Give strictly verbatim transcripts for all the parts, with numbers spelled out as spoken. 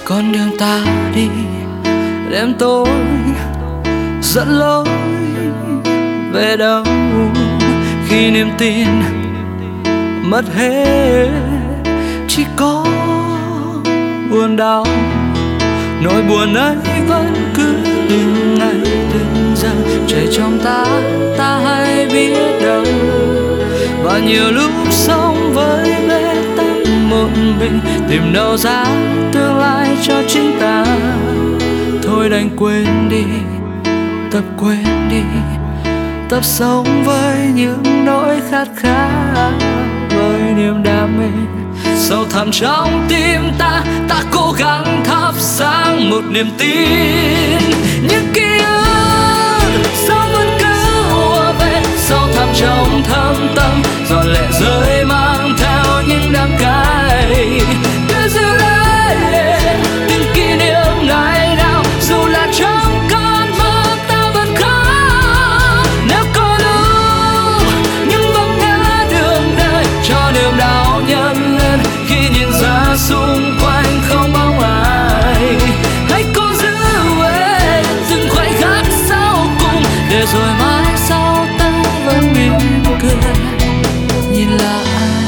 con đường ta đi đêm tối dẫn lối về đâu khi niềm tin mất hết, chỉ có buồn đau. Nỗi buồn ấy vẫn cứ từng ngày từng giờ chảy trong ta, ta hay biết đâu. Và nhiều lúc sống với bế tắc một mình, tìm đâu ra tương lai cho chính ta. Thôi đành quên đi, tập quên đi, tập sống với những nỗi khát khao, với niềm đam mê sâu thẳm trong tim ta. Ta cố gắng thắp sáng một niềm tin, những ký ức sao vẫn cứ ùa về sâu thẳm trong thâm tâm, giọt lệ rơi mang theo những đắng cay. Cứ giữ lấy những kỷ niệm ngày nào, dù là trong cơn mơ ta vẫn khóc. Nếu có lúc những vấp ngã đường đời cho niềm đau nhân lên, khi nhìn ra xung quanh không bóng ai, hãy cố giữ em từng khoảnh khắc sau cùng, để rồi mãi sau ta vẫn mỉm cười nhìn lại.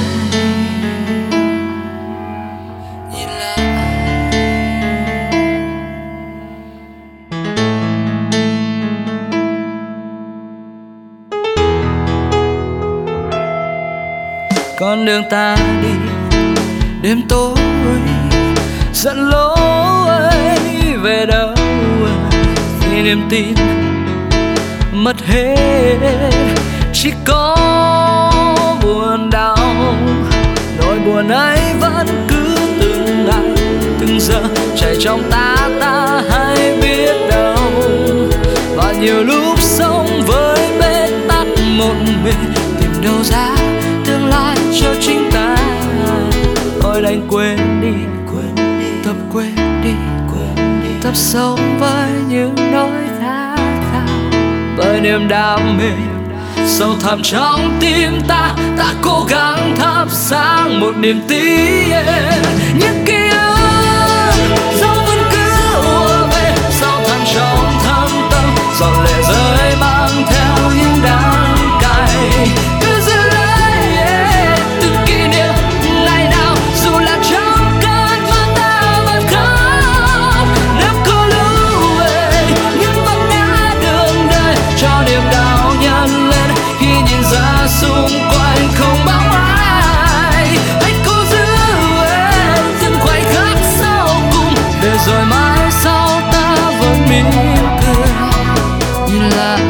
Con đường ta đi đêm tối dẫn lối về đâu khi niềm tin mất hết, chỉ có buồn đau. Nỗi buồn ấy vẫn cứ từng ngày từng giờ chảy trong ta, ta hay biết đâu. Và nhiều lúc sống với bế tắc một mình, tìm đâu ra tương lai cho chính ta. Thôi đành quên đi, tập quên đi, tập sống với những nỗi khát khao, với niềm đam mê sâu thẳm trong tim ta. Ta cố gắng thắp sáng một niềm tin, những ký ức dẫu vẫn cứ ùa về sâu thẳm trong thâm tâm, giọt lệ rơi mang theo những đắng cay. Cứ giữ lấy từng kỷ niệm ngày nào, dù là trong cơn mơ ta vẫn khóc. Nếu có lúc những vấp ngã đường đời cho niềm đau nhân lên, khi nhìn ra xung quanh không bóng ai, hãy cố giữ em từng khoảnh khắc sau cùng, để rồi mãi sau ta vẫn mỉm cười nhìn lại.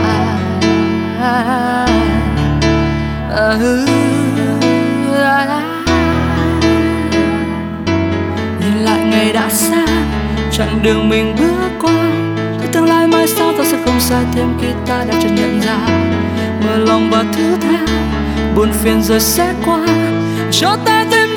Nhìn lại ngày đã xa, chặng đường mình bước qua, thì tương lai mai sau ta sẽ không sai thêm khi ta đã chợt nhận ra. Mở lòng và thứ tha, buồn phiền rồi sẽ qua, cho ta thêm